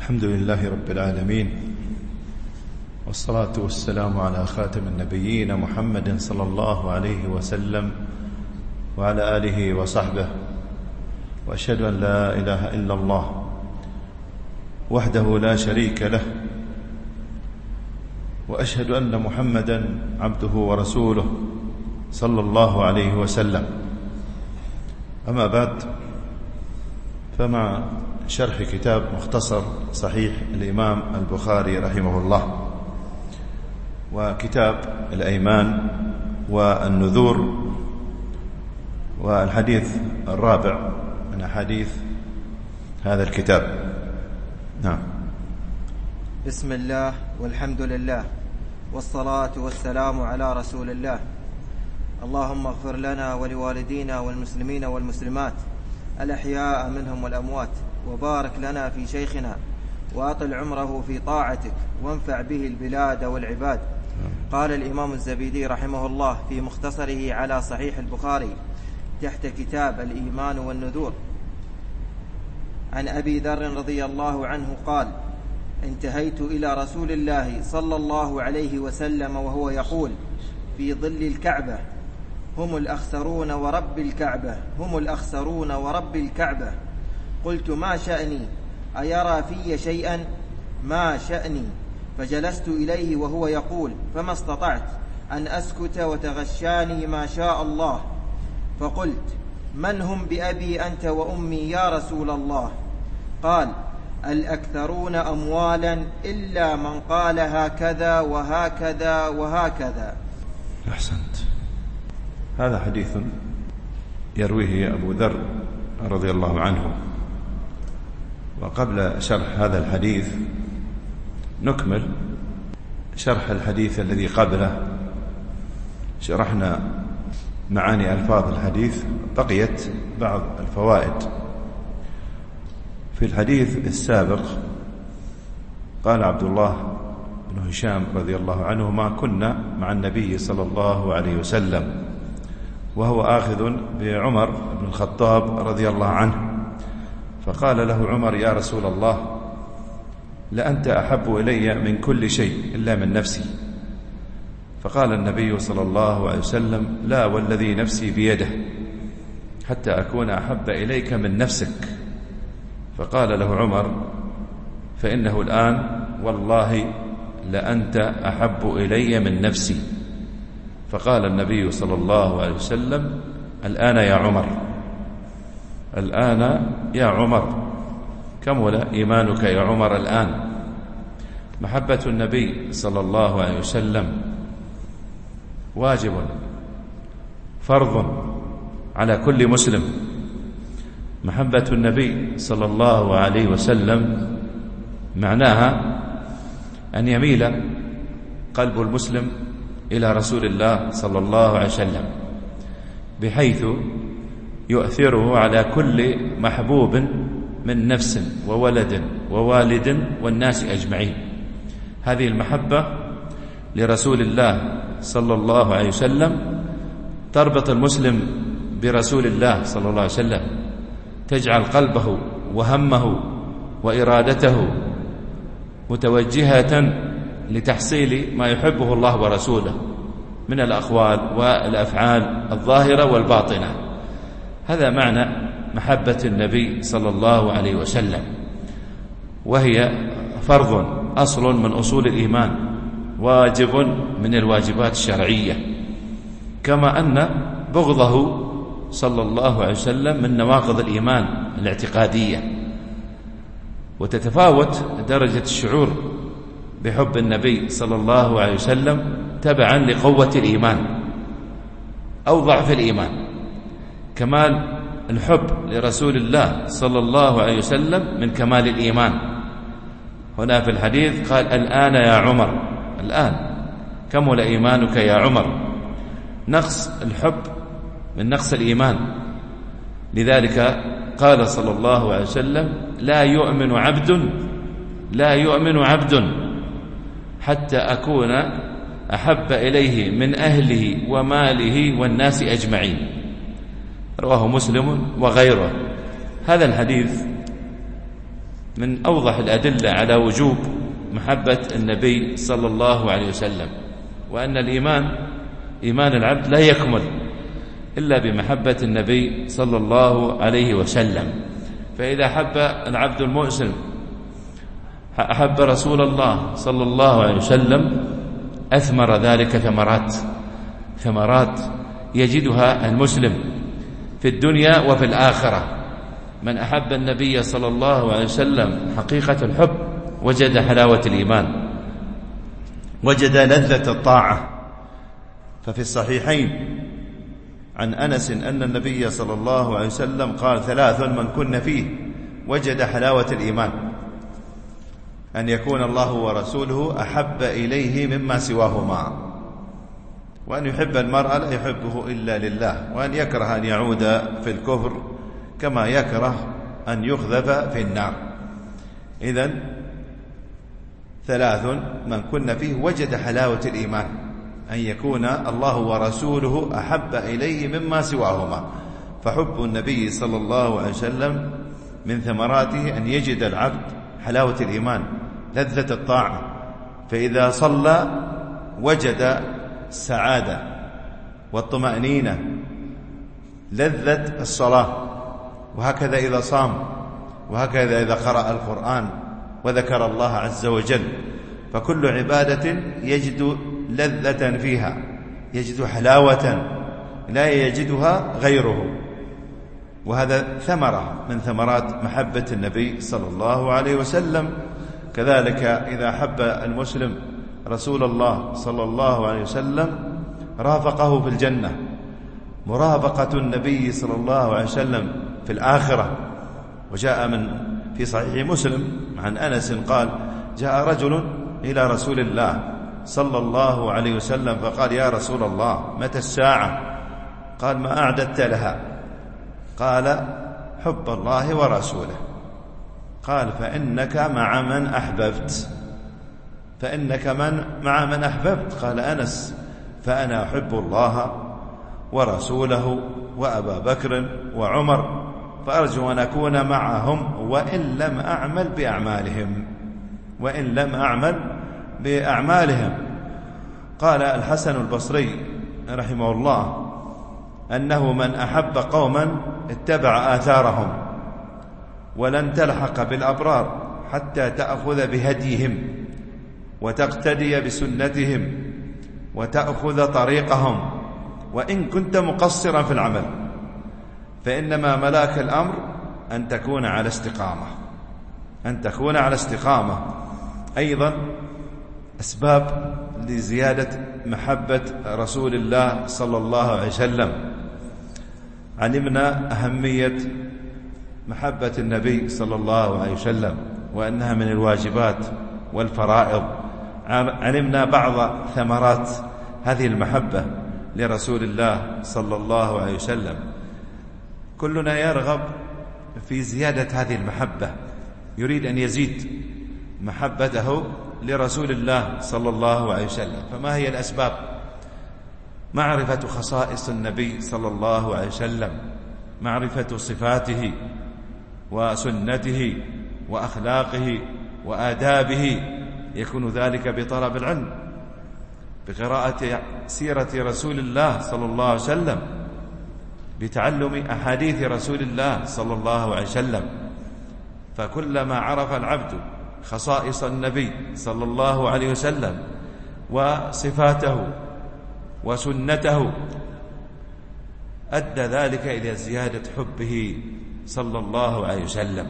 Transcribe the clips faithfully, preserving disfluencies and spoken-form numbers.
الحمد لله رب العالمين، والصلاة والسلام على خاتم النبيين محمد صلى الله عليه وسلم وعلى آله وصحبه، وأشهد أن لا إله إلا الله وحده لا شريك له، وأشهد أن محمدا عبده ورسوله صلى الله عليه وسلم. أما بعد، فمع شرح كتاب مختصر صحيح الإمام البخاري رحمه الله، وكتاب الأيمان والنذور، والحديث الرابع من أحاديث هذا الكتاب. نعم. بسم الله والحمد لله والصلاة والسلام على رسول الله. اللهم اغفر لنا ولوالدينا والمسلمين والمسلمات الأحياء منهم والأموات، وبارك لنا في شيخنا وأطل عمره في طاعتك، وانفع به البلاد والعباد. قال الإمام الزبيدي رحمه الله في مختصره على صحيح البخاري تحت كتاب الإيمان والنذور: عن أبي ذر رضي الله عنه قال: انتهيت إلى رسول الله صلى الله عليه وسلم وهو يقول في ظل الكعبة: هم الأخسرون ورب الكعبة، هم الأخسرون ورب الكعبة. قلت: ما شأني؟ أيرى في شيئا؟ ما شأني؟ فجلست إليه وهو يقول، فما استطعت أن أسكت وتغشاني ما شاء الله. فقلت: من هم بأبي أنت وأمي يا رسول الله؟ قال: الأكثرون أموالا إلا من قال هكذا وهكذا وهكذا. أحسنت. هذا حديث يرويه أبو ذر رضي الله عنه. وقبل شرح هذا الحديث نكمل شرح الحديث الذي قبله. شرحنا معاني ألفاظ الحديث، بقيت بعض الفوائد. في الحديث السابق قال عبد الله بن هشام رضي الله عنه: ما كنا مع النبي صلى الله عليه وسلم، وهو آخذ بعمر بن الخطاب رضي الله عنه. فقال له عمر: يا رسول الله، لأنت أحب إلي من كل شيء إلا من نفسي. فقال النبي صلى الله عليه وسلم: لا والذي نفسي بيده، حتى أكون أحب إليك من نفسك. فقال له عمر: فإنه الآن والله لأنت أحب إلي من نفسي. فقال النبي صلى الله عليه وسلم: الآن يا عمر، الآن يا عمر، كمل إيمانك يا عمر الآن. محبة النبي صلى الله عليه وسلم واجب فرض على كل مسلم. محبة النبي صلى الله عليه وسلم معناها أن يميل قلب المسلم إلى رسول الله صلى الله عليه وسلم، بحيث يؤثره على كل محبوب من نفس وولد ووالد والناس أجمعين. هذه المحبة لرسول الله صلى الله عليه وسلم تربط المسلم برسول الله صلى الله عليه وسلم، تجعل قلبه وهمه وإرادته متوجهة لتحصيل ما يحبه الله ورسوله من الأقوال والأفعال الظاهرة والباطنة. هذا معنى محبة النبي صلى الله عليه وسلم، وهي فرض، أصل من أصول الإيمان، واجب من الواجبات الشرعية، كما أن بغضه صلى الله عليه وسلم من نواقض الإيمان الاعتقادية. وتتفاوت درجة الشعور بحب النبي صلى الله عليه وسلم تبعا لقوة الإيمان أو ضعف الإيمان. كمال الحب لرسول الله صلى الله عليه وسلم من كمال الإيمان. هنا في الحديث قال: الآن يا عمر، الآن كمل إيمانك يا عمر. نقص الحب من نقص الإيمان. لذلك قال صلى الله عليه وسلم: لا يؤمن عبد لا يؤمن عبد حتى أكون أحب إليه من أهله وماله والناس أجمعين. رواه مسلم وغيره. هذا الحديث من أوضح الأدلة على وجوب محبة النبي صلى الله عليه وسلم، وأن الإيمان إيمان العبد لا يكمل إلا بمحبة النبي صلى الله عليه وسلم. فإذا أحب العبد المسلم أحب رسول الله صلى الله عليه وسلم أثمر ذلك ثمرات ثمرات يجدها المسلم في الدنيا وفي الآخرة. من أحب النبي صلى الله عليه وسلم حقيقة الحب وجد حلاوة الإيمان، وجد لذة الطاعة. ففي الصحيحين عن أنس أن النبي صلى الله عليه وسلم قال: ثلاث من كن فيه وجد حلاوة الإيمان، أن يكون الله ورسوله أحب إليه مما سواهما، وأن يحب المرء لا يحبه إلا لله، وأن يكره أن يعود في الكفر كما يكره أن يخذف في النار. إذن ثلاث من كن فيه وجد حلاوة الإيمان، أن يكون الله ورسوله أحب إليه مما سواهما. فحب النبي صلى الله عليه وسلم من ثمراته أن يجد العبد حلاوة الإيمان، لذة الطاعة. فإذا صلى وجد السعادة والطمأنينة، لذة الصلاة. وهكذا إذا صام، وهكذا إذا قرأ القرآن وذكر الله عز وجل، فكل عبادة يجد لذة فيها، يجد حلاوة لا يجدها غيره. وهذا ثمرة من ثمرات محبة النبي صلى الله عليه وسلم. كذلك إذا أحب المسلم رسول الله صلى الله عليه وسلم رافقه في الجنة. مرافقة النبي صلى الله عليه وسلم في الآخرة. وجاء من في صحيح مسلم عن أنس قال: جاء رجل إلى رسول الله صلى الله عليه وسلم فقال: يا رسول الله متى الساعة؟ قال: ما أعددت لها؟ قال: حب الله ورسوله. قال: فإنك مع من أحببت. فإنك من مع من أحببت. قال أنس: فأنا أحب الله ورسوله وأبا بكر وعمر، فأرجو أن أكون معهم وإن لم أعمل بأعمالهم وإن لم أعمل بأعمالهم. قال الحسن البصري رحمه الله أنه من أحب قوما اتبع آثارهم، ولن تلحق بالأبرار حتى تأخذ بهديهم وتقتدي بسنتهم وتأخذ طريقهم، وإن كنت مقصرا في العمل، فإنما ملاك الأمر أن تكون على استقامة أن تكون على استقامة. أيضا أسباب لزيادة محبة رسول الله صلى الله عليه وسلم: علمنا أهمية محبة النبي صلى الله عليه وسلم وأنها من الواجبات والفرائض. علمنا بعض ثمرات هذه المحبة لرسول الله صلى الله عليه وسلم. كلنا يرغب في زيادة هذه المحبة، يريد أن يزيد محبته لرسول الله صلى الله عليه وسلم. فما هي الأسباب؟ معرفة خصائص النبي صلى الله عليه وسلم، معرفة صفاته وسنته وأخلاقه وآدابه. يكون ذلك بطلب العلم، بقراءة سيرة رسول الله صلى الله عليه وسلم، بتعلم أحاديث رسول الله صلى الله عليه وسلم. فكلما عرف العبد خصائص النبي صلى الله عليه وسلم وصفاته وسنته أدى ذلك إلى زيادة حبه صلى الله عليه وسلم.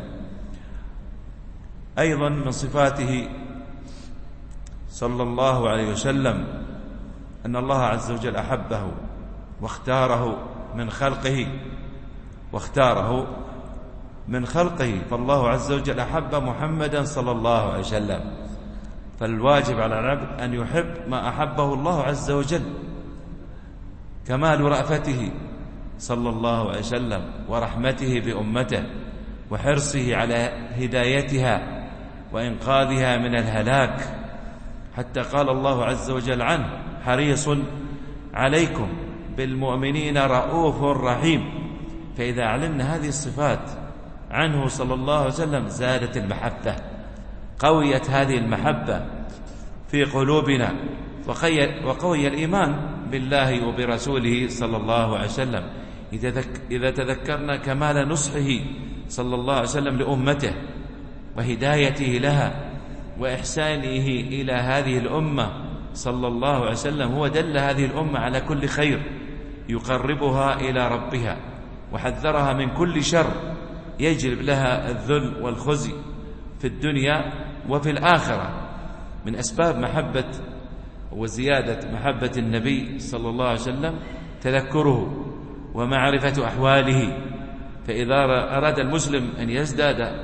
أيضا من صفاته صلى الله عليه وسلم أن الله عز وجل أحبه واختاره من خلقه واختاره من خلقه فالله عز وجل أحب محمدا صلى الله عليه وسلم. فالواجب على العبد أن يحب ما أحبه الله عز وجل. كمال رأفته صلى الله عليه وسلم ورحمته بأمته وحرصه على هدايتها وإنقاذها من الهلاك، حتى قال الله عز وجل عنه: حريص عليكم بالمؤمنين رؤوف رحيم. فإذا علمنا هذه الصفات عنه صلى الله عليه وسلم زادت المحبة، قويت هذه المحبة في قلوبنا، وقوي الإيمان بالله وبرسوله صلى الله عليه وسلم إذا تذكرنا كمال نصحه صلى الله عليه وسلم لأمته وهدايته لها وإحسانه إلى هذه الأمة صلى الله عليه وسلم. هو دل هذه الأمة على كل خير يقربها إلى ربها، وحذرها من كل شر يجلب لها الذل والخزي في الدنيا وفي الآخرة. من أسباب محبة وزيادة محبة النبي صلى الله عليه وسلم تذكره ومعرفة أحواله. فإذا أراد المسلم أن يزداد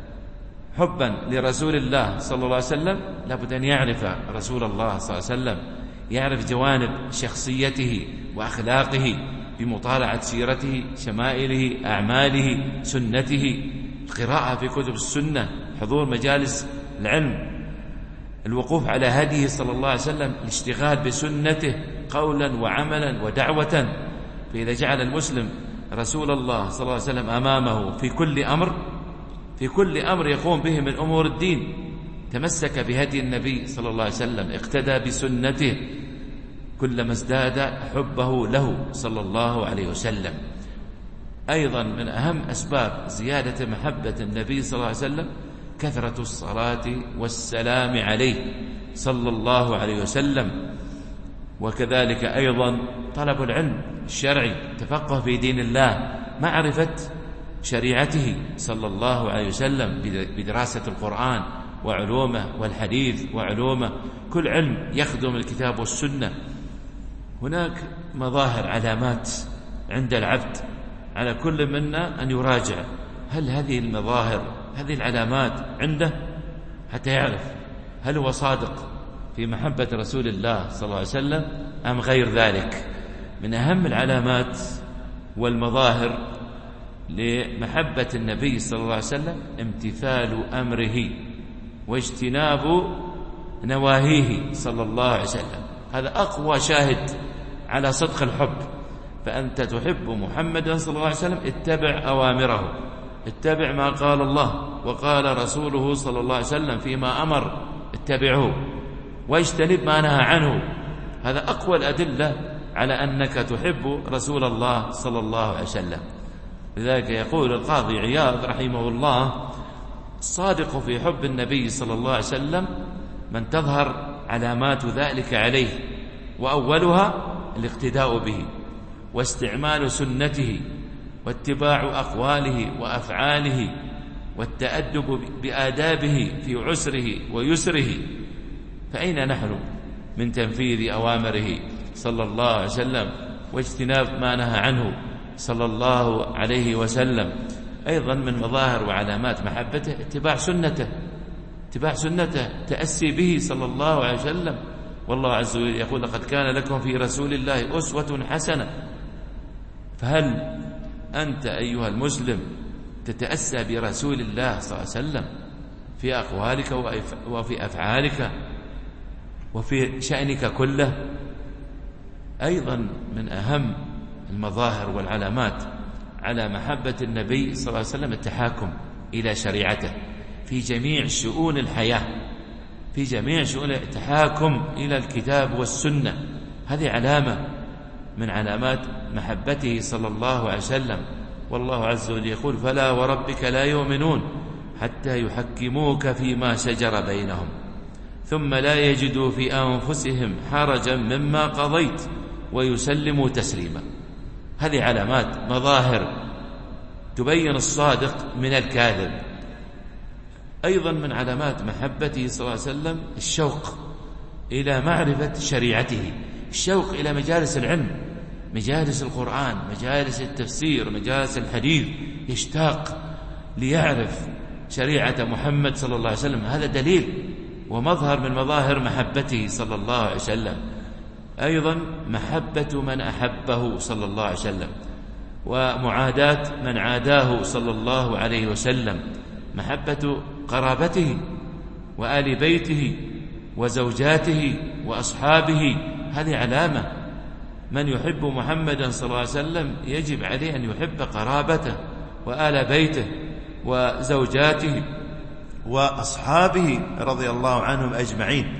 حبا لرسول الله صلى الله عليه وسلم لابد أن يعرف رسول الله صلى الله عليه وسلم، يعرف جوانب شخصيته وأخلاقه بمطالعة سيرته، شمائله، أعماله، سنته، القراءة في كتب السنة، حضور مجالس العلم، الوقوف على هديه صلى الله عليه وسلم، الاشتغال بسنته قولا وعملا ودعوة. فإذا جعل المسلم رسول الله صلى الله عليه وسلم أمامه في كل أمر في كل أمر يقوم به من أمور الدين، تمسك بهدي النبي صلى الله عليه وسلم، اقتدى بسنته، كلما ازداد حبه له صلى الله عليه وسلم. أيضا من أهم أسباب زيادة محبة النبي صلى الله عليه وسلم كثرة الصلاة والسلام عليه صلى الله عليه وسلم، وكذلك أيضا طلب العلم الشرعي، تفقه في دين الله، معرفة شريعته صلى الله عليه وسلم بدراسة القرآن وعلومه والحديث وعلومه، كل علم يخدم الكتاب والسنة. هناك مظاهر علامات عند العبد، على كل منا أن يراجع هل هذه المظاهر هذه العلامات عنده حتى يعرف هل هو صادق في محبة رسول الله صلى الله عليه وسلم أم غير ذلك. من أهم العلامات والمظاهر لمحبة النبي صلى الله عليه وسلم امتثال أمره واجتناب نواهيه صلى الله عليه وسلم. هذا أقوى شاهد على صدق الحب. فأنت تحب محمدا صلى الله عليه وسلم اتبع أوامره، اتبع ما قال الله وقال رسوله صلى الله عليه وسلم فيما أمر اتبعه، واجتنب ما نهى عنه. هذا أقوى الأدلة على أنك تحب رسول الله صلى الله عليه وسلم. لذلك يقول القاضي عياض رحمه الله: الصادق في حب النبي صلى الله عليه وسلم من تظهر علامات ذلك عليه، وأولها الاقتداء به واستعمال سنته واتباع أقواله وأفعاله والتأدب بآدابه في عسره ويسره. فأين نحن من تنفيذ أوامره صلى الله عليه وسلم واجتناب ما نهى عنه صلى الله عليه وسلم؟ أيضا من مظاهر وعلامات محبته اتباع سنته اتباع سنته تأسي به صلى الله عليه وسلم. والله عز وجل يقول: لقد كان لكم في رسول الله أسوة حسنة. فهل أنت أيها المسلم تتأسى برسول الله صلى الله عليه وسلم في أقوالك وفي أفعالك وفي شأنك كله؟ أيضا من أهم المظاهر والعلامات على محبة النبي صلى الله عليه وسلم التحاكم إلى شريعته في جميع شؤون الحياة، في جميع شؤون التحاكم إلى الكتاب والسنة. هذه علامة من علامات محبته صلى الله عليه وسلم. والله عز وجل يقول: فلا وربك لا يؤمنون حتى يحكموك فيما شجر بينهم ثم لا يجدوا في أنفسهم حرجا مما قضيت ويسلموا تسليما. هذه علامات مظاهر تبين الصادق من الكاذب. أيضا من علامات محبته صلى الله عليه وسلم الشوق إلى معرفة شريعته، الشوق إلى مجالس العلم، مجالس القرآن، مجالس التفسير، مجالس الحديث، يشتاق ليعرف شريعة محمد صلى الله عليه وسلم. هذا دليل ومظهر من مظاهر محبته صلى الله عليه وسلم. أيضا محبة من أحبه صلى الله عليه وسلم ومعاداة من عاداه صلى الله عليه وسلم، محبة قرابته وآل بيته وزوجاته وأصحابه. هذه علامة. من يحب محمدا صلى الله عليه وسلم يجب عليه أن يحب قرابته وآل بيته وزوجاته وأصحابه رضي الله عنهم أجمعين.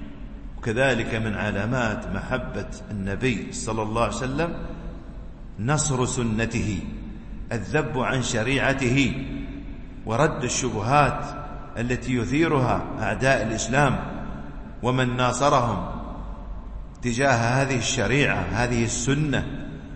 وكذلك من علامات محبة النبي صلى الله عليه وسلم نصر سنته، الذب عن شريعته، ورد الشبهات التي يثيرها أعداء الإسلام ومن ناصرهم تجاه هذه الشريعة هذه السنة.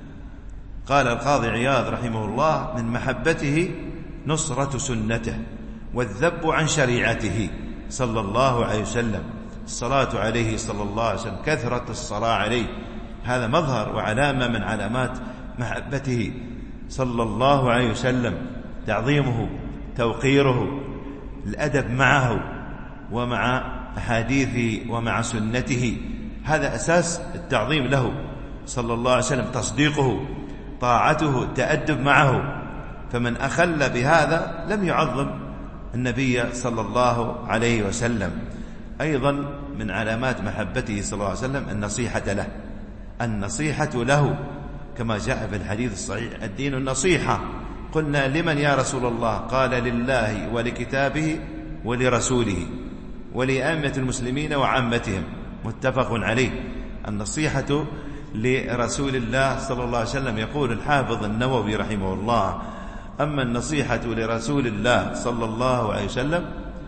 قال القاضي عياض رحمه الله: من محبته نصرة سنته والذب عن شريعته صلى الله عليه وسلم، الصلاة عليه صلى الله عليه وسلم، كثرة الصلاة عليه، هذا مظهر وعلامة من علامات محبته صلى الله عليه وسلم، تعظيمه، توقيره، الأدب معه ومع أحاديثه ومع سنته، هذا أساس التعظيم له صلى الله عليه وسلم، تصديقه، طاعته، التأدب معه. فمن أخل بهذا لم يعظم النبي صلى الله عليه وسلم. أيضا من علامات محبته صلى الله عليه وسلم النصيحة له، النصيحة له كما جاء في الحديث الصحيح: الدين النصيحة. قلنا: لمن يا رسول الله؟ قال: لله ولكتابه ولرسوله ولأئمة المسلمين وعامتهم، متفق عليه. النصيحة لرسول الله صلى الله عليه وسلم. يقول الحافظ النووي رحمه الله: أما النصيحة لرسول الله صلى الله عليه وسلم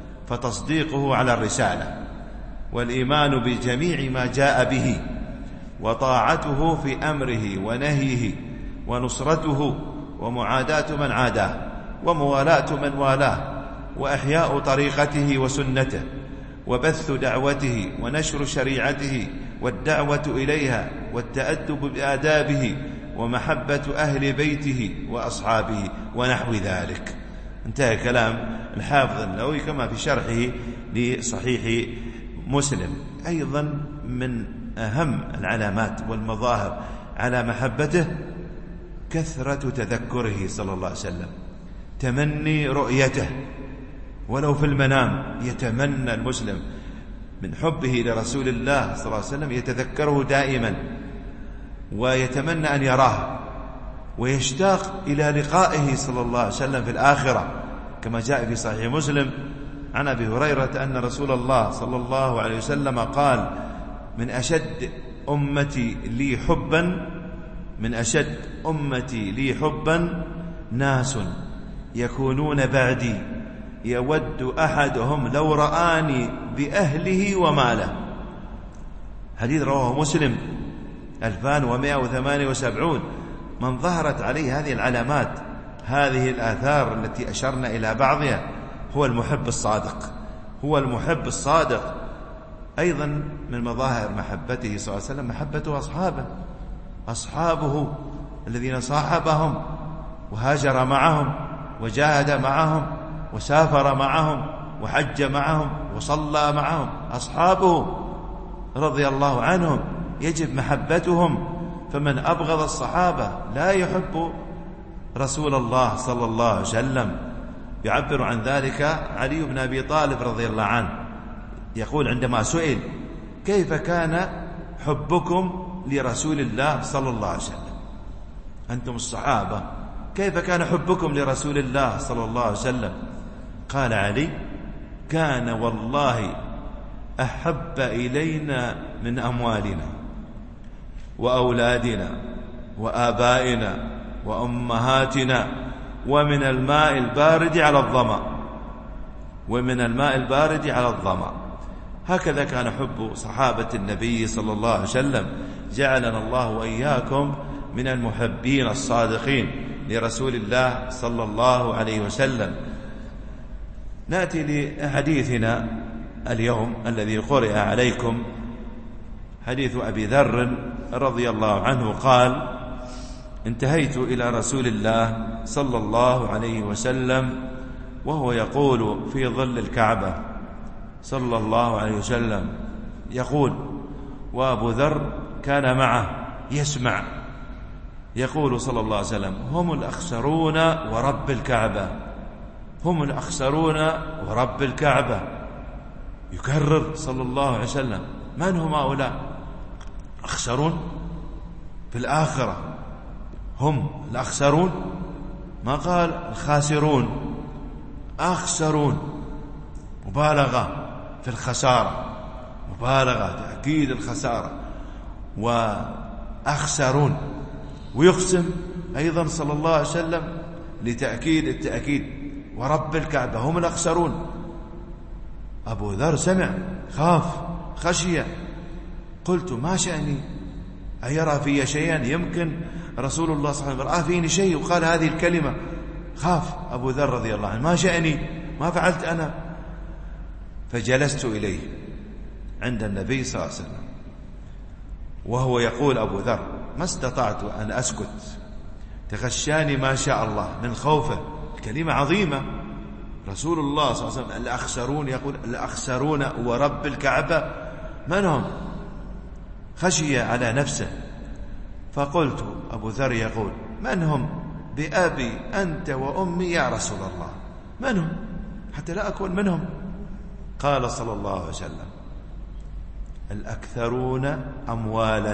فتصديقه على الرسالة، والإيمان بجميع ما جاء به، وطاعته في أمره ونهيه، ونصرته ومعاداة من عاداه، وموالاة من والاه، وإحياء طريقته وسنته، وبث دعوته ونشر شريعته، والدعوة إليها، والتأدب بآدابه، ومحبة أهل بيته وأصحابه، ونحو ذلك. انتهى كلام الحافظ النووي كما في شرحه لصحيح مسلم. أيضا من أهم العلامات والمظاهر على محبته كثرة تذكره صلى الله عليه وسلم، تمني رؤيته ولو في المنام. يتمنى المسلم من حبه لرسول الله صلى الله عليه وسلم يتذكره دائما، ويتمنى أن يراه، ويشتاق إلى لقائه صلى الله عليه وسلم في الآخرة، كما جاء في صحيح مسلم عن أبي هريرة أن رسول الله صلى الله عليه وسلم قال: من أشد أمتي لي حبا من أشد أمتي لي حبا ناس يكونون بعدي يود أحدهم لو رآني بأهله وماله. حديث رواه مسلم ألفان ومائة وثمانية وسبعين. من ظهرت عليه هذه العلامات، هذه الآثار التي أشرنا إلى بعضها، هو المحب الصادق، هو المحب الصادق. أيضا من مظاهر محبته صلى الله عليه وسلم محبته أصحابه، أصحابه الذين صاحبهم وهاجر معهم وجاهد معهم وسافر معهم وحج معهم وصلى معهم، أصحابه رضي الله عنهم يجب محبتهم. فمن أبغض الصحابة لا يحب رسول الله صلى الله عليه وسلم. يعبر عن ذلك علي بن أبي طالب رضي الله عنه، يقول عندما سئل: كيف كان حبكم لرسول الله صلى الله عليه وسلم؟ أنتم الصحابة كيف كان حبكم لرسول الله صلى الله عليه وسلم؟ قال علي: كان والله أحب إلينا من أموالنا وأولادنا وآبائنا وأمهاتنا ومن الماء البارد على الظمأ ومن الماء البارد على الظمأ. هكذا كان حب صحابة النبي صلى الله عليه وسلم. جعلنا الله وإياكم من المحبين الصادقين لرسول الله صلى الله عليه وسلم. نأتي لحديثنا اليوم الذي قرئ عليكم، حديث أبي ذر رضي الله عنه قال: انتهيت إلى رسول الله صلى الله عليه وسلم وهو يقول في ظل الكعبة صلى الله عليه وسلم، يقول، وأبو ذر كان معه يسمع، يقول صلى الله عليه وسلم: هم الأخسرون ورب الكعبة، هم الأخسرون ورب الكعبة. يكرر صلى الله عليه وسلم: من هم هؤلاء؟ أخسرون في الآخرة، هم الأخسرون، ما قال الخاسرون، أخسرون، مبالغة في الخسارة، مبالغة تأكيد الخسارة، وأخسرون. ويقسم أيضا صلى الله عليه وسلم لتأكيد التأكيد: ورب الكعبة هم الأخسرون. أبو ذر سمع، خاف، خشية. قلت: ما شأني؟ أيرى في شيئا؟ يمكن رسول الله صلى الله عليه وسلم رأى فيني شيء وقال هذه الكلمة. خاف أبو ذر رضي الله عنه: ما شأني؟ ما فعلت أنا؟ فجلست إليه عند النبي صلى الله عليه وسلم وهو يقول أبو ذر: ما استطعت أن أسكت، تغشاني ما شاء الله من خوفه. الكلمة عظيمة. رسول الله صلى الله عليه وسلم الأخسرون، يقول الأخسرون ورب الكعبة، من هم؟ خشي على نفسه. فقلت: أبو ذر يقول: من هم؟ بأبي أنت وأمي يا رسول الله، من هم حتى لا أكون منهم؟ قال صلى الله عليه وسلم: الأكثرون أموالا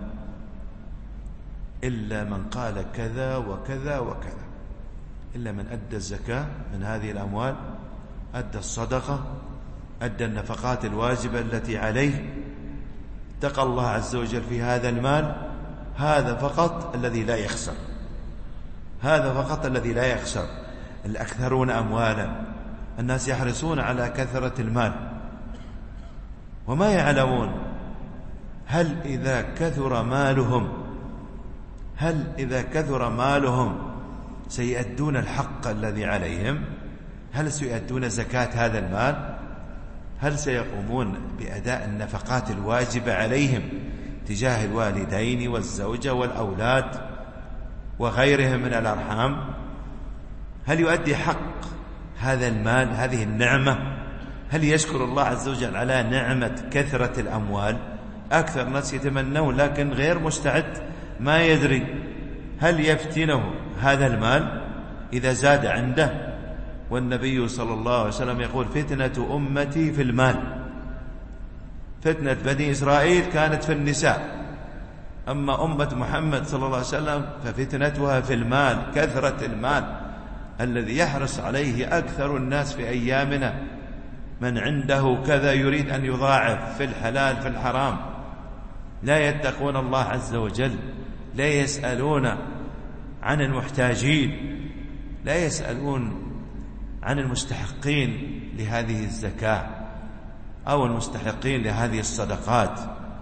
إلا من قال كذا وكذا وكذا، إلا من أدى الزكاة من هذه الأموال، أدى الصدقة، أدى النفقات الواجبة التي عليه، اتقى الله عز وجل في هذا المال. هذا فقط الذي لا يخسر، هذا فقط الذي لا يخسر. الأكثرون أموالا، الناس يحرصون على كثرة المال وما يعلمون هل إذا كثر مالهم هل إذا كثر مالهم سيؤدون الحق الذي عليهم؟ هل سيؤدون زكاة هذا المال؟ هل سيقومون بأداء النفقات الواجبة عليهم تجاه الوالدين والزوجة والأولاد وغيرهم من الأرحام؟ هل يؤدي حق هذا المال، هذه النعمة؟ هل يشكر الله عز وجل على نعمة كثرة الأموال؟ أكثر الناس يتمنون لكن غير مستعد، ما يدري هل يفتنه هذا المال إذا زاد عنده. والنبي صلى الله عليه وسلم يقول: فتنة أمتي في المال. فتنة بني إسرائيل كانت في النساء، أما أمة محمد صلى الله عليه وسلم ففتنتها في المال، كثرة المال الذي يحرص عليه أكثر الناس في أيامنا. من عنده كذا يريد أن يضاعف في الحلال في الحرام، لا يتقون الله عز وجل، لا يسألون عن المحتاجين، لا يسألون عن المستحقين لهذه الزكاة أو المستحقين لهذه الصدقات.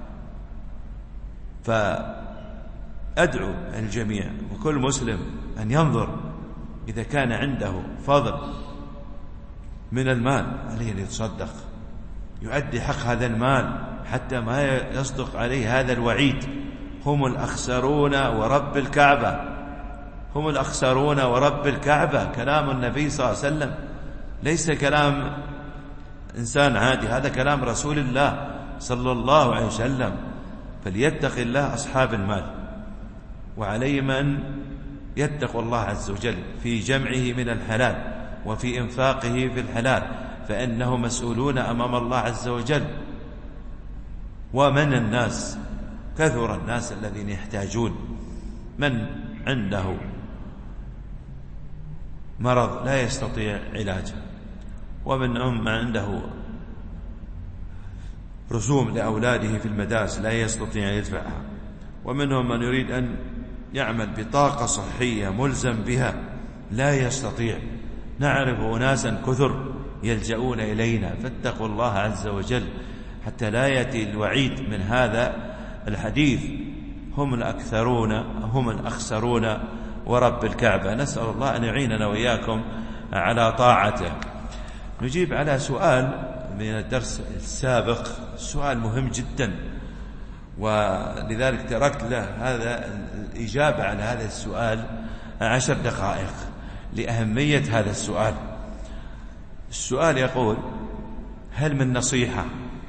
فأدعو الجميع وكل مسلم أن ينظر إذا كان عنده فضل من المال عليه أن يتصدق، يؤدي حق هذا المال حتى ما يصدق عليه هذا الوعيد: هم الأخسرون ورب الكعبة، هم الأخسرون ورب الكعبة. كلام النبي صلى الله عليه وسلم، ليس كلام إنسان عادي، هذا كلام رسول الله صلى الله عليه وسلم. فليتق الله أصحاب المال، وعليهم أن يتقوا الله عز وجل في جمعه من الحلال وفي إنفاقه في الحلال، فإنهم مسؤولون أمام الله عز وجل. ومن الناس كثر الناس الذين يحتاجون، من عنده مرض لا يستطيع علاجه، ومن أم عنده رسوم لأولاده في المدارس لا يستطيع يدفعها، ومنهم من يريد أن يعمل بطاقة صحية ملزم بها لا يستطيع. نعرف أناسا كثر يلجؤون إلينا، فاتقوا الله عز وجل حتى لا يأتي الوعيد من هذا الحديث: هم الأكثرون هم الأخسرون ورب الكعبة. نسأل الله أن يعيننا وإياكم على طاعته. نجيب على سؤال من الدرس السابق، سؤال مهم جدا، ولذلك تركت له هذا الإجابة على هذا السؤال عشر دقائق لأهمية هذا السؤال. السؤال يقول: هل من نصيحة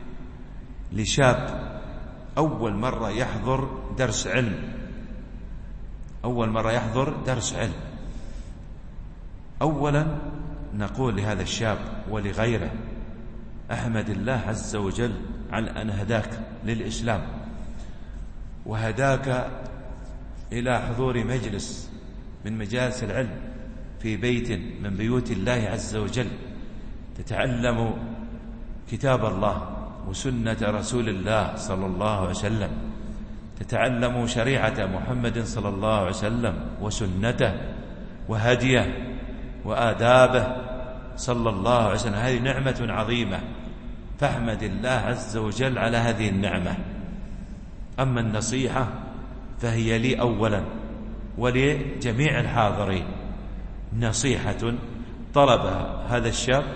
لشاب أول مرة يحضر درس علم أول مرة يحضر درس علم أولا نقول لهذا الشاب ولغيره: أحمد الله عز وجل على أن هداك للإسلام، وهداك إلى حضور مجلس من مجالس العلم في بيت من بيوت الله عز وجل تتعلم كتاب الله وسنة رسول الله صلى الله عليه وسلم، تتعلم شريعة محمد صلى الله عليه وسلم وسنته وهديه وآدابه صلى الله عليه وسلم، هذه نعمة عظيمة، فاحمد الله عز وجل على هذه النعمة. أما النصيحة فهي لي أولا ولجميع الحاضرين، نصيحة طلبها هذا الشاب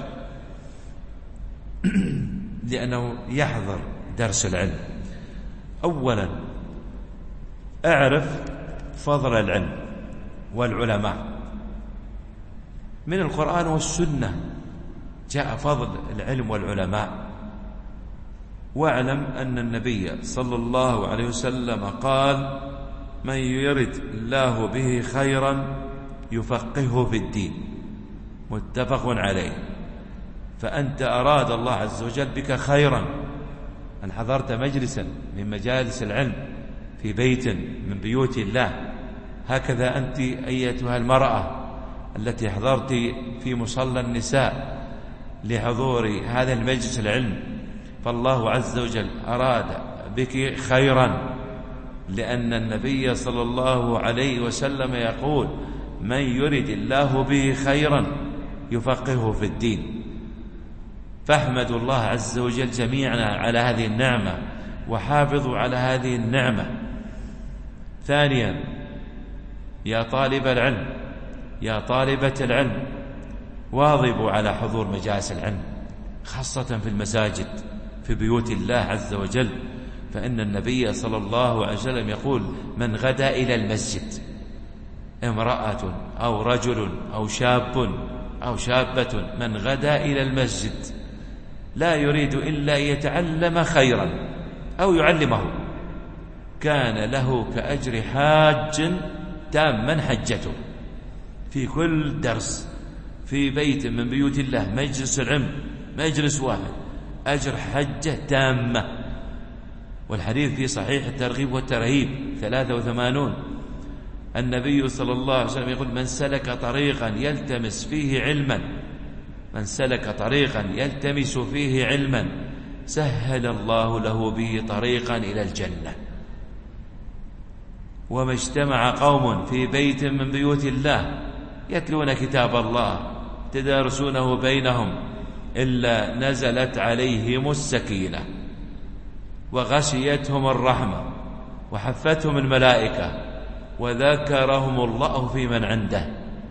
لأنه يحضر درس العلم. أولا أعرف فضل العلم والعلماء، من القرآن والسنة جاء فضل العلم والعلماء. واعلم أن النبي صلى الله عليه وسلم قال: من يرد الله به خيرا يفقهه في الدين، متفق عليه. فأنت أراد الله عز وجل بك خيرا، أن حضرت مجلسا من مجالس العلم في بيت من بيوت الله، هكذا أنت أيتها المرأة التي حضرت في مصلى النساء لحضور هذا المجلس العلم، فالله عز وجل أراد بك خيرا، لأن النبي صلى الله عليه وسلم يقول: من يرد الله به خيرا يفقهه في الدين. فاحمدوا الله عز وجل جميعا على هذه النعمة وحافظوا على هذه النعمة. ثانيا، يا طالب العلم، يا طالبة العلم، واظبوا على حضور مجالس العلم، خاصة في المساجد في بيوت الله عز وجل، فإن النبي صلى الله عليه وسلم يقول: من غدا إلى المسجد، امرأة أو رجل أو شاب أو شابة، من غدا إلى المسجد لا يريد إلا يتعلم خيرا أو يعلمه، كان له كأجر حاج تاما حجته. في كل درس في بيت من بيوت الله، مجلس العلم، مجلس واحد، أجر حجة تامة. والحديث في صحيح الترغيب والترهيب ثلاثة وثمانون، النبي صلى الله عليه وسلم يقول: من سلك طريقا يلتمس فيه علما، من سلك طريقا يلتمس فيه علما سهل الله له به طريقا إلى الجنة. وما اجتمع قوم في بيت من بيوت الله يتلون كتاب الله تدارسونه بينهم إلا نزلت عليهم السكينة وغشيتهم الرحمة وحفتهم الملائكة وذكرهم الله في من عنده.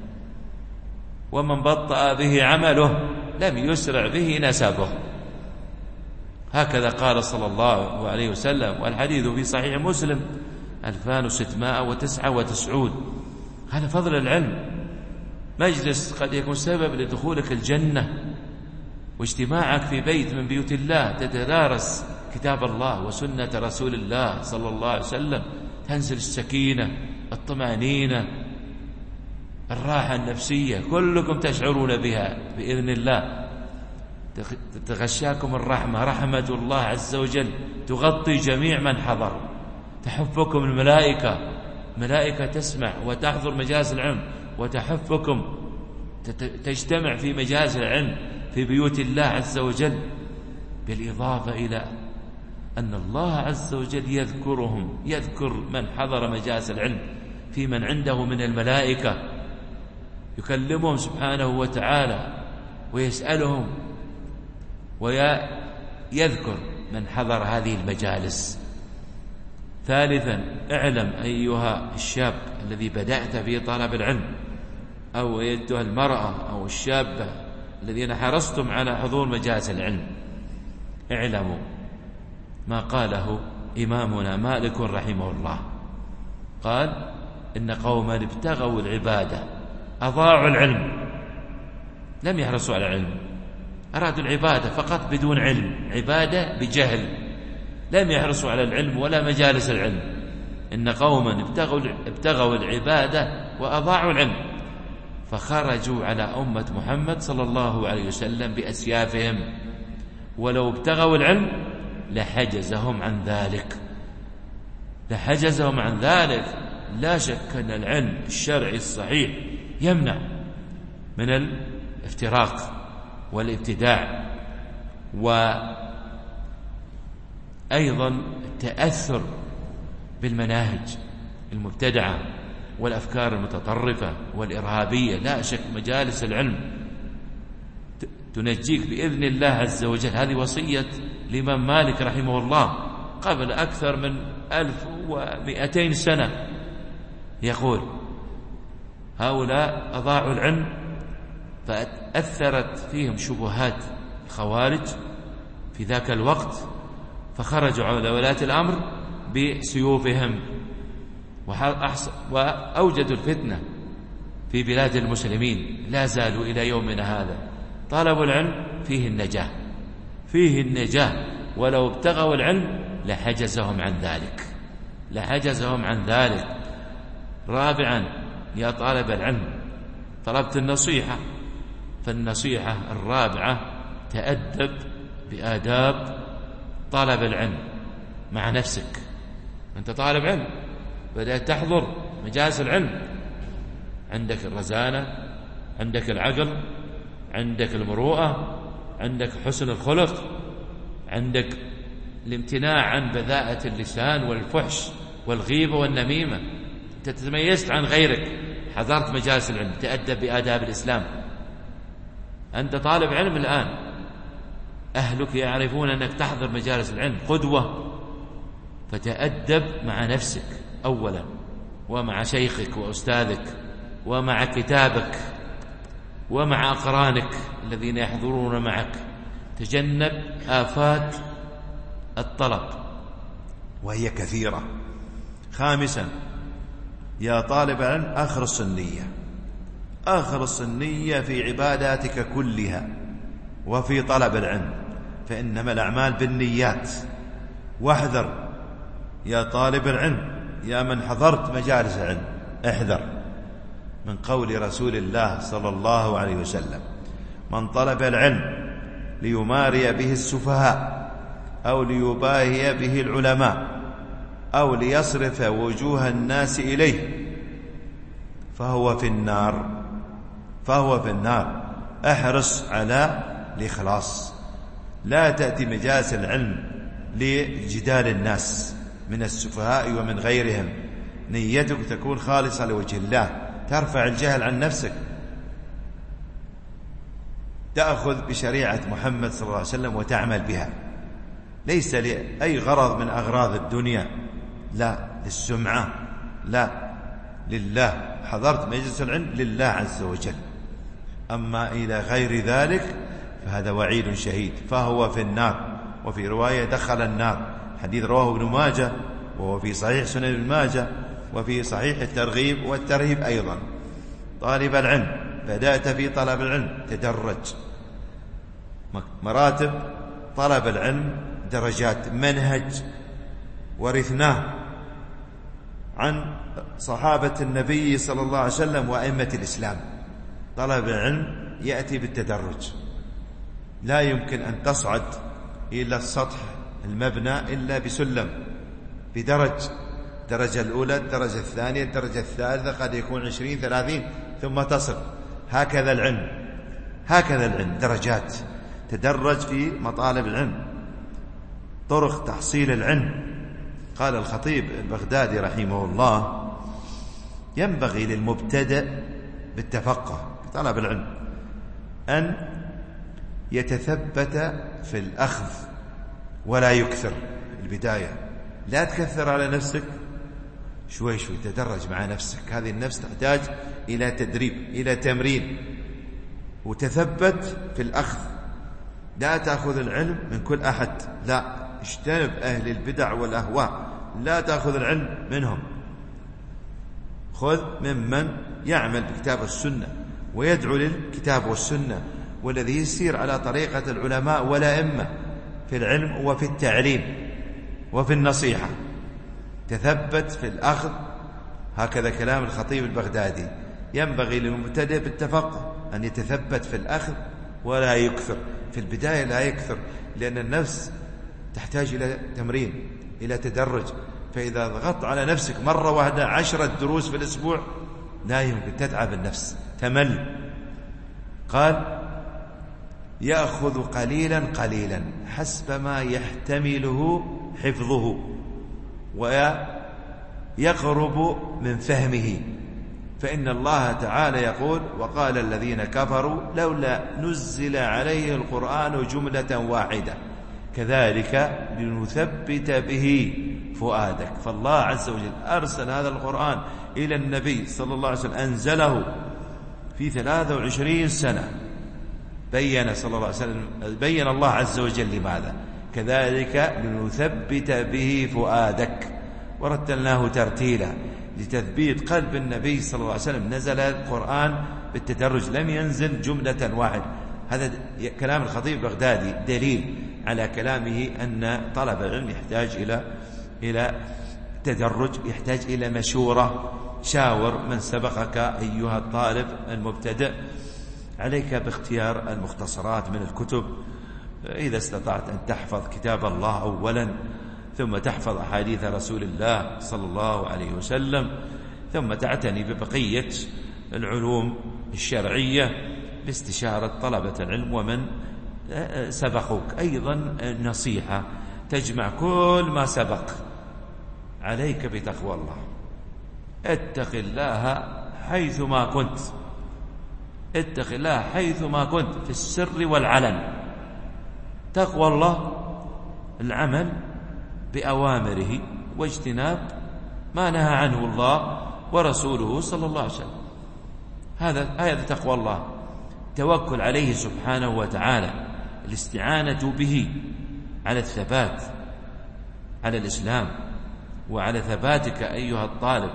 ومن بطأ به عمله لم يسرع به نسبه. هكذا قال صلى الله عليه وسلم، والحديث في صحيح مسلم ألفان وستمائة وتسعة وتسعون. هذا فضل العلم، مجلس قد يكون سبب لدخولك الجنة، واجتماعك في بيت من بيوت الله تتدارس كتاب الله وسنة رسول الله صلى الله عليه وسلم، تنزل السكينة، الطمأنينة، الراحة النفسية، كلكم تشعرون بها بإذن الله. تغشاكم الرحمة، رحمة الله عز وجل تغطي جميع من حضر، تحفكم الملائكة، ملائكة تسمع وتحضر مجالس العلم وتحفكم، تجتمع في مجالس العلم في بيوت الله عز وجل. بالإضافة إلى أن الله عز وجل يذكرهم، يذكر من حضر مجالس العلم في من عنده من الملائكة، يكلمهم سبحانه وتعالى ويسألهم ويذكر من حضر هذه المجالس. ثالثا، اعلم أيها الشاب الذي بدأت في طلب العلم، أو أيتها المرأة أو الشابة الذين حرصتم على حضور مجالس العلم، اعلموا ما قاله إمامنا مالك رحمه الله، قال: إن قوما ابتغوا العبادة أضاعوا العلم. لم يحرصوا على العلم، أرادوا العبادة فقط بدون علم، عبادة بجهل، لم يحرصوا على العلم ولا مجالس العلم. إن قوما ابتغوا, ابتغوا العبادة وأضاعوا العلم، فخرجوا على أمة محمد صلى الله عليه وسلم بأسيافهم، ولو ابتغوا العلم لحجزهم عن ذلك، لحجزهم عن ذلك. لا شك أن العلم الشرعي الصحيح يمنع من الافتراق والابتداع، وأيضا التأثر بالمناهج المبتدعة والأفكار المتطرفة والإرهابية. لا شك مجالس العلم تنجيك بإذن الله عز وجل. هذه وصية الإمام مالك رحمه الله قبل أكثر من ألف ومئتين سنة، يقول هؤلاء أضاعوا العلم فأثرت فيهم شبهات الخوارج في ذاك الوقت، فخرجوا على ولاة الأمر بسيوفهم وأوجدوا الفتنة في بلاد المسلمين. لا زالوا إلى يومنا هذا. طلب العلم فيه النجاة، فيه النجاة، ولو ابتغوا العلم لحجزهم عن ذلك، لحجزهم عن ذلك. رابعا، يا طالب العلم طلبت النصيحة، فالنصيحة الرابعة تأدب بآداب طلب العلم مع نفسك. أنت طالب علم بدأت تحضر مجالس العلم، عندك الرزانة، عندك العقل، عندك المروءة، عندك حسن الخلق، عندك الامتناع عن بذاءة اللسان والفحش والغيبة والنميمة. أنت تتميزت عن غيرك، حضرت مجالس العلم، تأدب بآداب الإسلام. أنت طالب علم الآن، أهلك يعرفون أنك تحضر مجالس العلم، قدوة، فتأدب مع نفسك أولا، ومع شيخك وأستاذك، ومع كتابك، ومع أقرانك الذين يحضرون معك. تجنب آفات الطلب وهي كثيرة. خامسا، يا طالب العلم أخلص النية، أخلص النية في عباداتك كلها وفي طلب العلم، فإنما الأعمال بالنيات. واحذر يا طالب العلم، يا من حضرت مجالس العلم، احذر من قول رسول الله صلى الله عليه وسلم: من طلب العلم ليماري به السفهاء أو ليباهي به العلماء أو ليصرف وجوه الناس إليه فهو في النار، فهو في النار. احرص على الإخلاص، لا تأتي مجالس العلم لجدال الناس من السفهاء ومن غيرهم. نيتك تكون خالصة لوجه الله، ترفع الجهل عن نفسك، تأخذ بشريعة محمد صلى الله عليه وسلم وتعمل بها، ليس لأي غرض من أغراض الدنيا، لا للسمعة، لا، لله. حضرت مجلس العلم لله عز وجل. أما إلى غير ذلك فهذا وعيد شديد، فهو في النار. وفي رواية دخل النار، حديث رواه ابن ماجه، وهو في صحيح سنن ابن ماجه، وفي صحيح الترغيب والترهيب أيضا. طالب العلم، بدأت في طلب العلم، تدرج. مراتب طلب العلم درجات، منهج ورثناه عن صحابة النبي صلى الله عليه وسلم وأئمة الإسلام. طلب العلم يأتي بالتدرج، لا يمكن أن تصعد إلى السطح المبنى إلا بسلم، بدرج، الدرجة الأولى، الدرجة الثانية، الدرجة الثالثة، قد يكون عشرين ثلاثين ثم تصل. هكذا العلم، هكذا العلم درجات، تدرج في مطالب العلم. طرق تحصيل العلم، قال الخطيب البغدادي رحمه الله: ينبغي للمبتدئ بالتفقه في طلب العلم أن يتثبت في الأخذ ولا يكثر البداية. لا تكثر على نفسك، شوي شوي تدرج مع نفسك. هذه النفس تحتاج إلى تدريب، إلى تمرين، وتثبت في الأخذ. لا تأخذ العلم من كل أحد، لا، اجتنب أهل البدع والأهواء، لا تأخذ العلم منهم. خذ ممن يعمل بكتاب السنة ويدعو للكتاب والسنة، والذي يسير على طريقة العلماء والأئمة في العلم وفي التعليم وفي النصيحة. تثبت في الأخذ، هكذا كلام الخطيب البغدادي. ينبغي للمبتدئ بالتفقه أن يتثبت في الأخذ ولا يكثر. في البداية لا يكثر، لأن النفس تحتاج إلى تمرين، إلى تدرج. فإذا ضغطت على نفسك مرة واحدة عشرة دروس في الأسبوع لا يمكن، تتعب النفس، تمل. قال يأخذ قليلا قليلا حسب ما يحتمله حفظه ويقرب من فهمه، فإن الله تعالى يقول: وقال الذين كفروا لولا نزل عليه القرآن جملة واحدة كذلك لنثبت به فؤادك. فالله عز وجل أرسل هذا القرآن إلى النبي صلى الله عليه وسلم، أنزله في ثلاثة وعشرين سنة، بين صلى الله عليه وسلم بين الله عز وجل لماذا، كذلك لنثبت به فؤادك، ورتلناه ترتيلا لتثبيت قلب النبي صلى الله عليه وسلم. نزل القرآن بالتدرج، لم ينزل جملة واحدة. هذا كلام الخطيب البغدادي دليل على كلامه أن طلب العلم يحتاج إلى إلى تدرج، يحتاج إلى مشورة. شاور من سبقك أيها الطالب المبتدئ، عليك باختيار المختصرات من الكتب، إذا استطعت أن تحفظ كتاب الله أولا، ثم تحفظ أحاديث رسول الله صلى الله عليه وسلم، ثم تعتني ببقية العلوم الشرعية باستشارة طلبة العلم ومن سبقوك. أيضا نصيحة تجمع كل ما سبق، عليك بتقوى الله. اتق الله حيثما كنت، اتق الله حيثما كنت في السر والعلن. تقوى الله العمل بأوامره واجتناب ما نهى عنه الله ورسوله صلى الله عليه وسلم. هذا هذا تقوى الله، توكل عليه سبحانه وتعالى، الاستعانة به على الثبات على الإسلام، وعلى ثباتك أيها الطالب،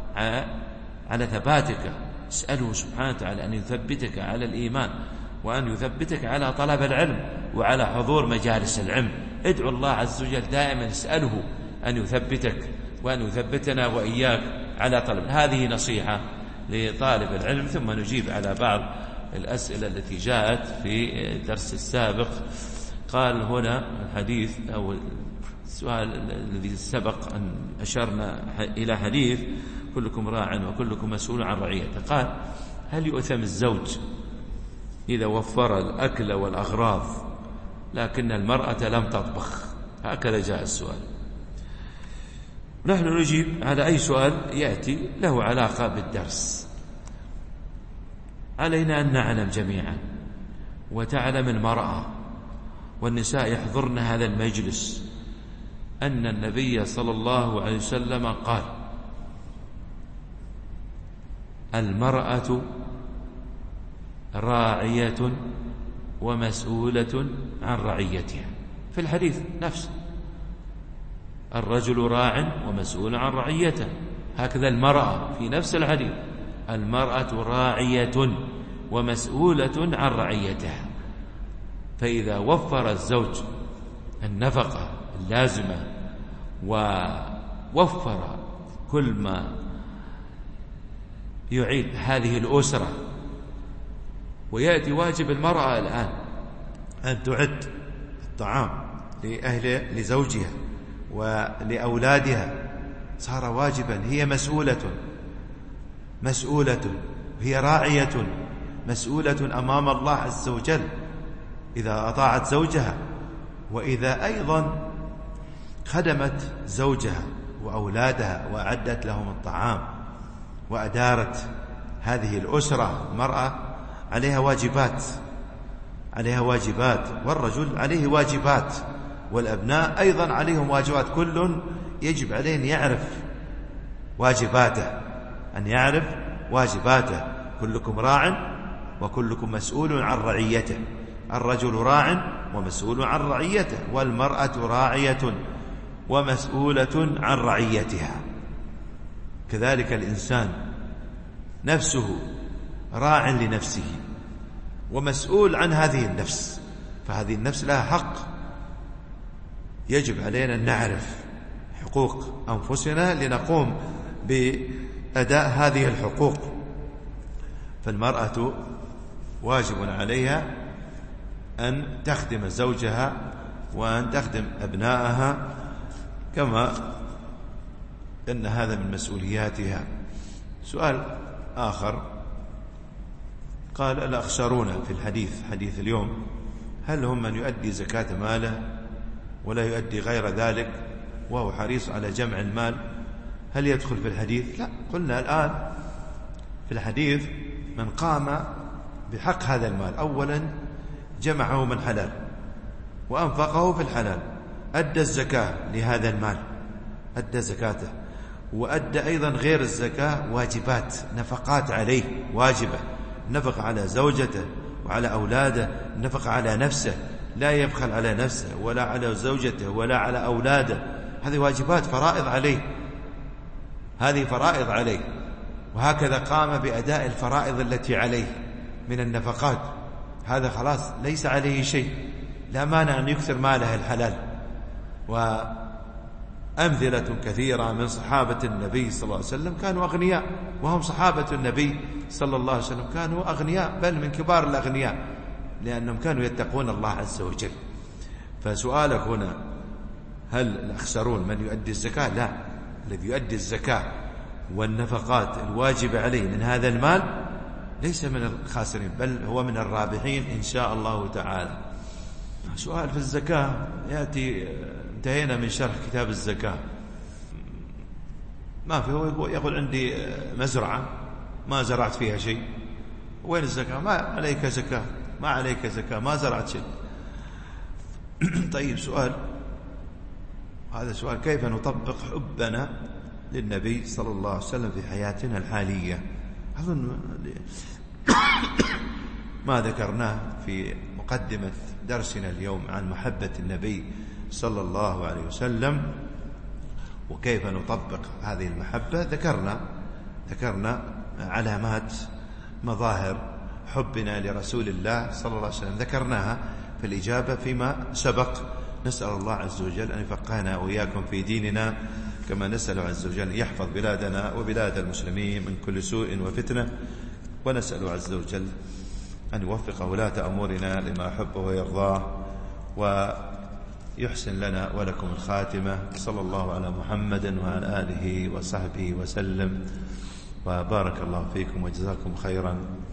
على ثباتك. اسأله سبحانه وتعالى أن يثبتك على الإيمان، وأن يثبتك على طلب العلم وعلى حضور مجالس العلم. ادعو الله عز وجل دائما، اسأله أن يثبتك وأن يثبتنا وإياك على طلب. هذه نصيحة لطالب العلم. ثم نجيب على بعض الأسئلة التي جاءت في الدرس السابق. قال هنا الحديث أو السؤال الذي سبق أن أشرنا إلى حديث: كلكم راع وكلكم مسؤول عن رعيته. قال: هل يؤثم الزوج إذا وفر الأكل والأغراض لكن المرأة لم تطبخ؟ هكذا جاء السؤال. نحن نجيب على أي سؤال يأتي له علاقة بالدرس. علينا أن نعلم جميعا، وتعلم المرأة والنساء يحضرن هذا المجلس، أن النبي صلى الله عليه وسلم قال: المرأة راعية ومسؤولة عن رعيتها. في الحديث نفسه: الرجل راع ومسؤول عن رعيته. هكذا المرأة في نفس الحديث: المرأة راعية ومسؤولة عن رعيتها. فإذا وفر الزوج النفقة اللازمة ووفر كل ما يعيد هذه الأسرة، ويأتي واجب المرأة الآن أن تعد الطعام لأهل لزوجها ولأولادها، صار واجبا. هي مسؤولة مسؤولة هي راعية مسؤولة أمام الله عز وجل إذا أطاعت زوجها، وإذا أيضا خدمت زوجها وأولادها وأعدت لهم الطعام وأدارت هذه الأسرة. المرأة عليها واجبات عليها واجبات والرجل عليه واجبات، والأبناء أيضا عليهم واجبات. كل يجب عليه أن يعرف واجباته أن يعرف واجباته كلكم راع وكلكم مسؤول عن رعيته. الرجل راع ومسؤول عن رعيته، والمرأة راعية ومسؤولة عن رعيتها. كذلك الإنسان نفسه راع لنفسه ومسؤول عن هذه النفس، فهذه النفس لها حق. يجب علينا أن نعرف حقوق أنفسنا لنقوم بأداء هذه الحقوق. فالمرأة واجب عليها أن تخدم زوجها وأن تخدم أبنائها، كما أن هذا من مسؤولياتها. سؤال آخر: قال الأخسرون في الحديث حديث اليوم هل هم من يؤدي زكاة ماله ولا يؤدي غير ذلك وهو حريص على جمع المال؟ هل يدخل في الحديث؟ لا. قلنا الآن في الحديث من قام بحق هذا المال، أولا جمعه من حلال وأنفقه في الحلال، أدى الزكاة لهذا المال، أدى زكاته، وأدى أيضا غير الزكاة واجبات، نفقات عليه واجبة، نفق على زوجته وعلى أولاده، نفق على نفسه، لا يبخل على نفسه ولا على زوجته ولا على أولاده، هذه واجبات فرائض عليه، هذه فرائض عليه. وهكذا قام بأداء الفرائض التي عليه من النفقات، هذا خلاص ليس عليه شيء، لا مانع أن يكثر ماله الحلال. وأمثلة كثيرة من صحابة النبي صلى الله عليه وسلم كانوا أغنياء، وهم صحابة النبي صلى الله عليه وسلم كانوا أغنياء، بل من كبار الأغنياء، لأنهم كانوا يتقون الله عز وجل. فسؤالك هنا هل الأخسرون من يؤدي الزكاة؟ لا، الذي يؤدي الزكاة والنفقات الواجبة عليه من هذا المال ليس من الخاسرين، بل هو من الرابحين إن شاء الله تعالى. سؤال في الزكاة يأتي، انتهينا من شرح كتاب الزكاة، ما في، هو يقول عندي مزرعة ما زرعت فيها شيء، وين الزكاة؟ ما عليك زكاة، ما عليك زكاة، ما زرعت شيء. طيب سؤال، هذا سؤال، كيف نطبق حبنا للنبي صلى الله عليه وسلم في حياتنا الحالية؟ أظن ما ذكرناه في مقدمة درسنا اليوم عن محبة النبي صلى الله عليه وسلم وكيف نطبق هذه المحبة. ذكرنا ذكرنا علامات مظاهر حبنا لرسول الله صلى الله عليه وسلم، ذكرناها في الإجابة فيما سبق. نسأل الله عز وجل أن يفقهنا وإياكم في ديننا، كما نسأل عز وجل أن يحفظ بلادنا وبلاد المسلمين من كل سوء وفتنة، ونسأل عز وجل أن يوفق ولاة أمورنا لما يحبه ويرضاه، ويحسن لنا ولكم الخاتمة. صلى الله على محمد وعلى آله وصحبه وسلم، وبارك الله فيكم وجزاكم خيرا.